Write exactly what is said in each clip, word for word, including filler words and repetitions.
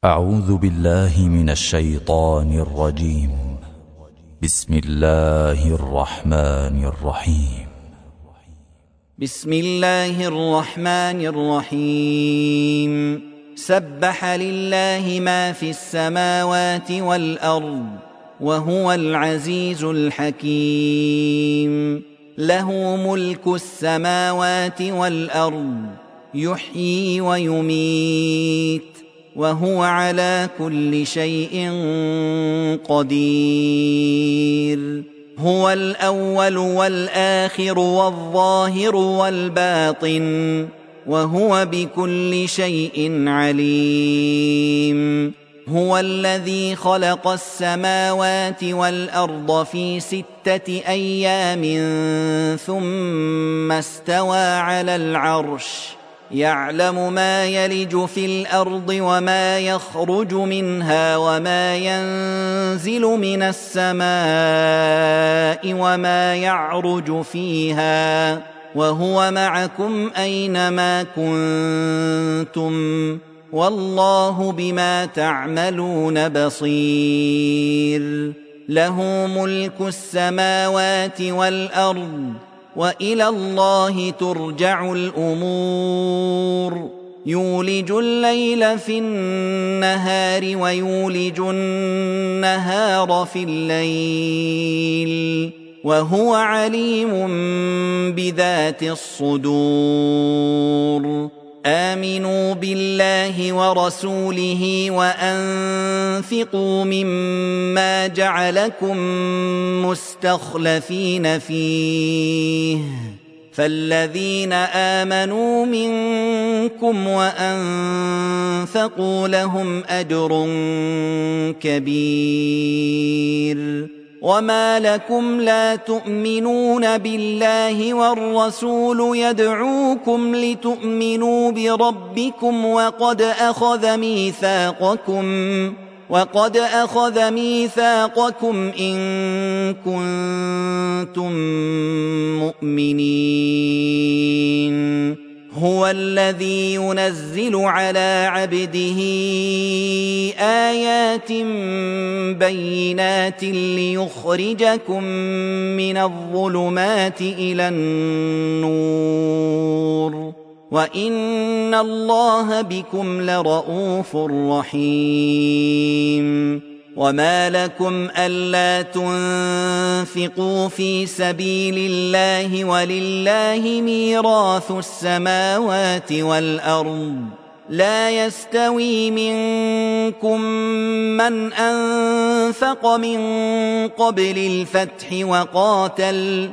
أعوذ بالله من الشيطان الرجيم. بسم الله الرحمن الرحيم. بسم الله الرحمن الرحيم. سبح لله ما في السماوات والأرض وهو العزيز الحكيم. له ملك السماوات والأرض يحيي ويميت وهو على كل شيء قدير. هو الأول والآخر والظاهر والباطن وهو بكل شيء عليم. هو الذي خلق السماوات والأرض في ستة أيام ثم استوى على العرش يعلم ما يلج في الأرض وما يخرج منها وما ينزل من السماء وما يعرج فيها وهو معكم أينما كنتم والله بما تعملون بصير. له ملك السماوات والأرض وإلى الله ترجع الأمور. يولج الليل في النهار ويولج النهار في الليل وهو عليم بذات الصدور. آمنوا بالله ورسوله وأنفقوا مما جعلكم مستخلفين فيه فالذين آمنوا منكم وأنفقوا لهم أجر كبير. وما لكم لا تؤمنون بالله والرسول يدعوكم لتؤمنوا بربكم وقد أخذ ميثاقكم وقد أخذ ميثاقكم إن كنتم مؤمنين. هو الذي ينزل على عبده آيات بينات ليخرجكم من الظلمات إلى النور وإن الله بكم لرءوف رحيم. وما لكم ألا تنفقوا في سبيل الله ولله ميراث السماوات والأرض لا يستوي منكم من أنفق من قبل الفتح وقاتل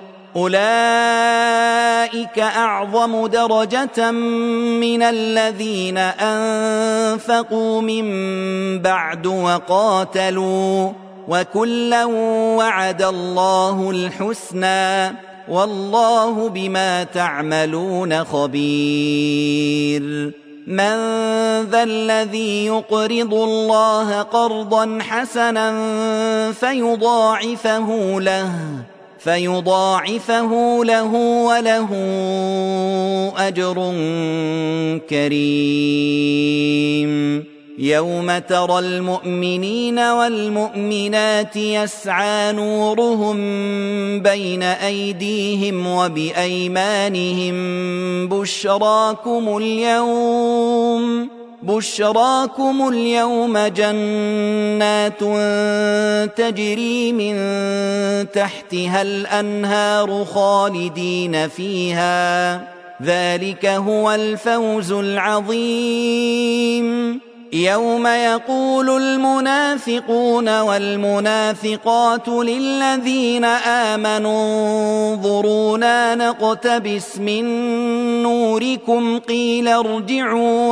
أولئك أعظم درجة من الذين أنفقوا من بعد وقاتلوا وكلا وعد الله الحسنى والله بما تعملون خبير. من ذا الذي يقرض الله قرضا حسنا فيضاعفه له فيضاعفه له وله أجر كريم. يوم ترى المؤمنين والمؤمنات يسعى نورهم بين أيديهم وبأيمانهم بشراكم اليوم بشراكم اليوم جنات تجري من تحتها الأنهار خالدين فيها ذلك هو الفوز العظيم. يوم يقول المنافقون والمنافقات للذين آمنوا انظرونا نقتبس من نوركم قيل ارجعوا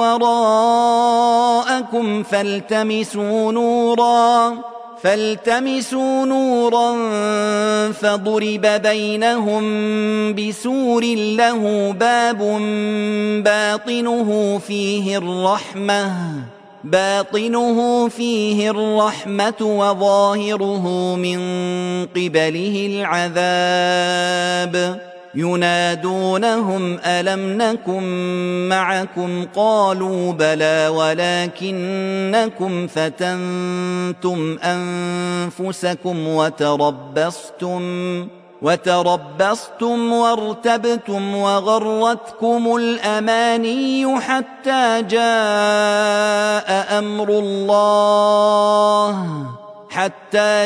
وراءكم فالتمسوا نورا فالتمسوا نورا فضرب بينهم بسور له باب باطنه فيه الرحمة باطنه فيه الرحمة وظاهره من قبله العذاب. ينادونهم ألم نكن معكم قالوا بلى ولكنكم فتنتم أنفسكم وتربصتم وتربصتم وارتبتم وغرتكم الأماني حتى جاء أمر الله حتى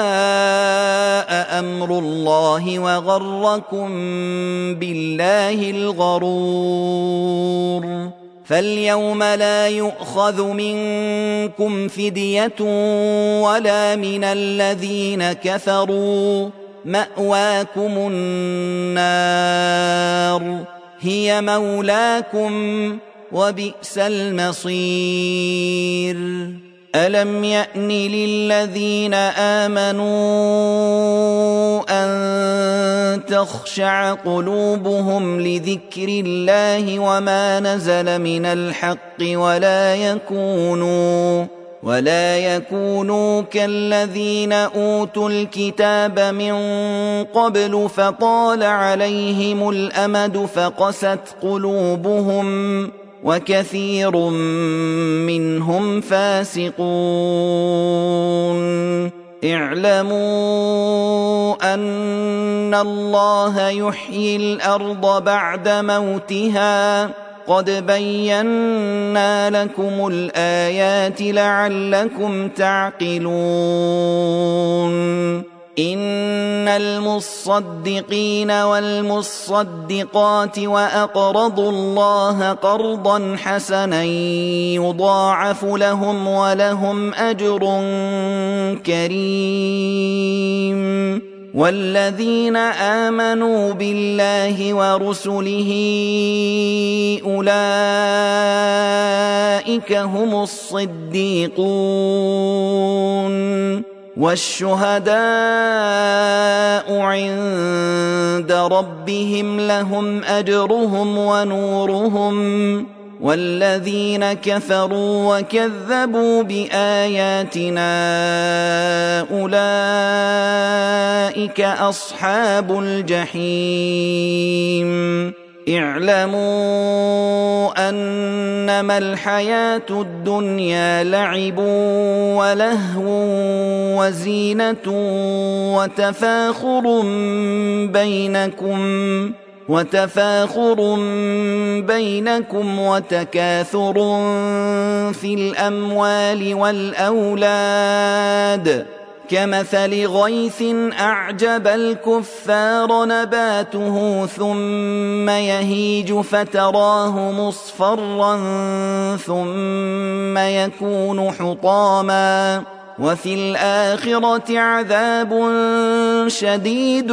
جاء أمر الله وغركم بالله الغرور فاليوم لا يؤخذ منكم فدية ولا من الذين كفروا مأواكم النار هي مولاكم وبئس المصير ألم يأن للذين آمنوا أن تخشع قلوبهم لذكر الله وما نزل من الحق ولا يكونوا ولا يكونوا كالذين أوتوا الكتاب من قبل فطال عليهم الأمد فقست قلوبهم وكثير منهم فاسقون اعلموا أن الله يحيي الأرض بعد موتها قد بينا لكم الآيات لعلكم تعقلون إن المصدقين والمصدقات وأقرضوا الله قرضا حسنا يضاعف لهم ولهم أجر كريم والذين آمنوا بالله ورسله أولئك هم الصديقون والشهداء عند ربهم لهم أجرهم ونورهم والذين كفروا وكذبوا بآياتنا أولئك أصحاب الجحيم اعلموا أنما الحياة الدنيا لعب ولهو وزينة وتفاخر بينكم وتفاخر بينكم وتكاثر في الأموال والأولاد كمثل غيث أعجب الكفار نباته ثم يهيج فتراه مصفرا ثم يكون حطاما وفي الآخرة عذاب شديد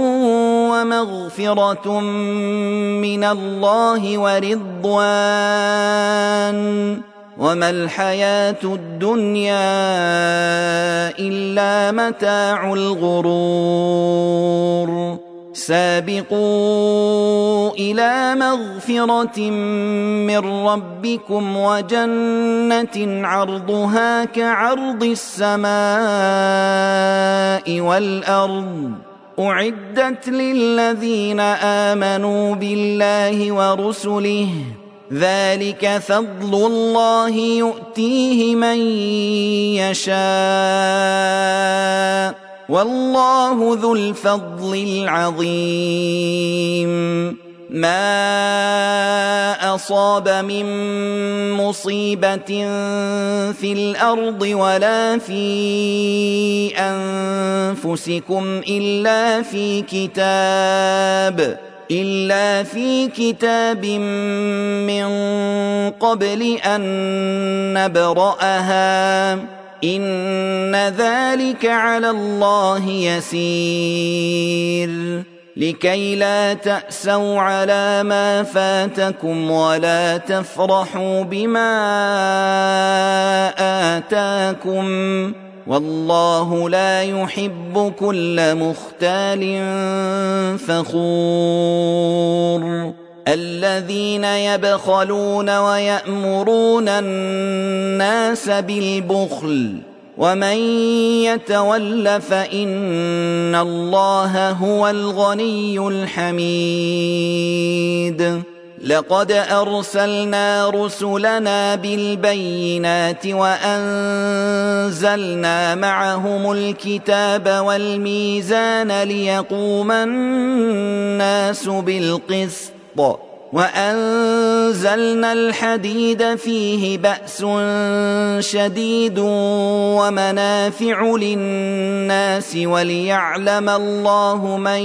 ومغفرة من الله ورضوان وما الحياة الدنيا إلا متاع الغرور سابقوا إلى مغفرة من ربكم وجنة عرضها كعرض السماء والأرض أعدت للذين آمنوا بالله ورسله ذلك فضل الله يؤتيه من يشاء والله ذو الفضل العظيم ما أصاب من مصيبة في الأرض ولا في أنفسكم إلا في كتاب إلا في كتاب من قبل أن نبرأها إن ذلك على الله يسير لكي لا تأسوا على ما فاتكم ولا تفرحوا بما آتاكم والله لا يحب كل مختال فخور الذين يبخلون ويأمرون الناس بالبخل ومن يتول فإن الله هو الغني الحميد لقد أرسلنا رسلنا بالبينات وأنزلنا معهم الكتاب والميزان ليقوم الناس بالقسط وأنزلنا الحديد فيه بأس شديد ومنافع للناس وليعلم الله من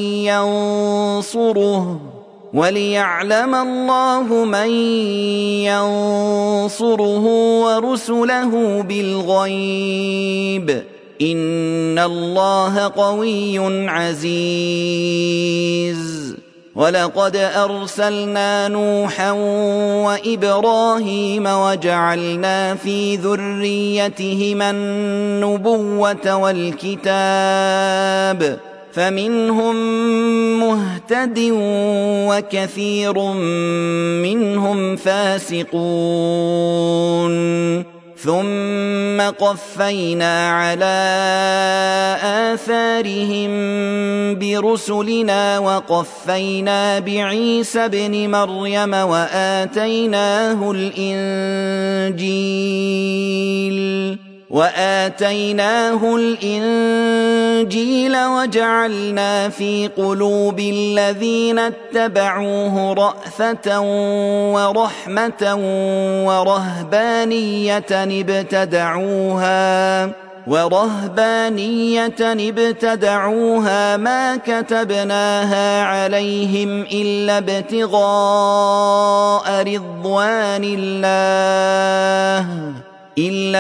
ينصره وليعلم الله من ينصره ورسله بالغيب إن الله قوي عزيز ولقد أرسلنا نوحا وإبراهيم وجعلنا في ذريتهما النبوة والكتاب فمنهم مهتد وكثير منهم فاسقون ثم قفينا على آثارهم برسلنا وقفينا بعيسى ابن مريم وآتيناه الإنجيل وآتيناه الإنجيل وجعلنا في قلوب الذين اتبعوه رأفة ورحمة ورهبانية ابتدعوها ورهبانية ابتدعوها ما كتبناها عليهم إلا ابتغاء رضوان الله إلا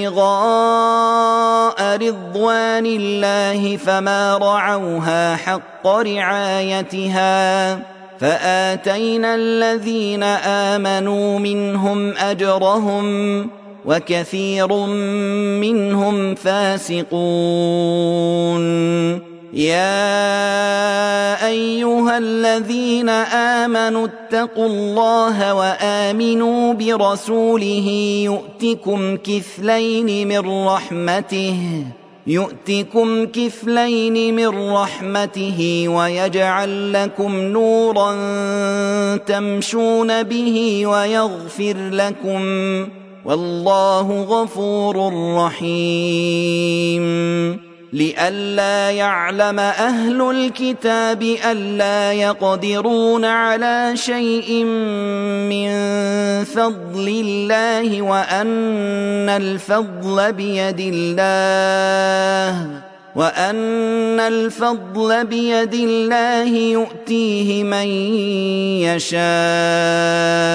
ابتغاء رضوان الله فما رعوها حق رعايتها فآتينا الذين آمنوا منهم أجرهم وكثير منهم فاسقون يا أيها الذين آمنوا اتقوا الله وآمنوا برسوله يؤتكم كفلين من رحمته يؤتكم كفلين من رحمته ويجعل لكم نورا تمشون به ويغفر لكم والله غفور رحيم لئلا يعلم أهل الكتاب ألا يقدرون على شيء من فضل الله وأن الفضل بيد الله وأن الفضل بيد الله يؤتيه من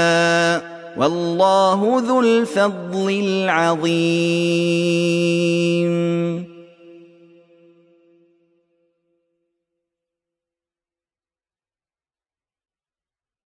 يشاء والله ذو الفضل العظيم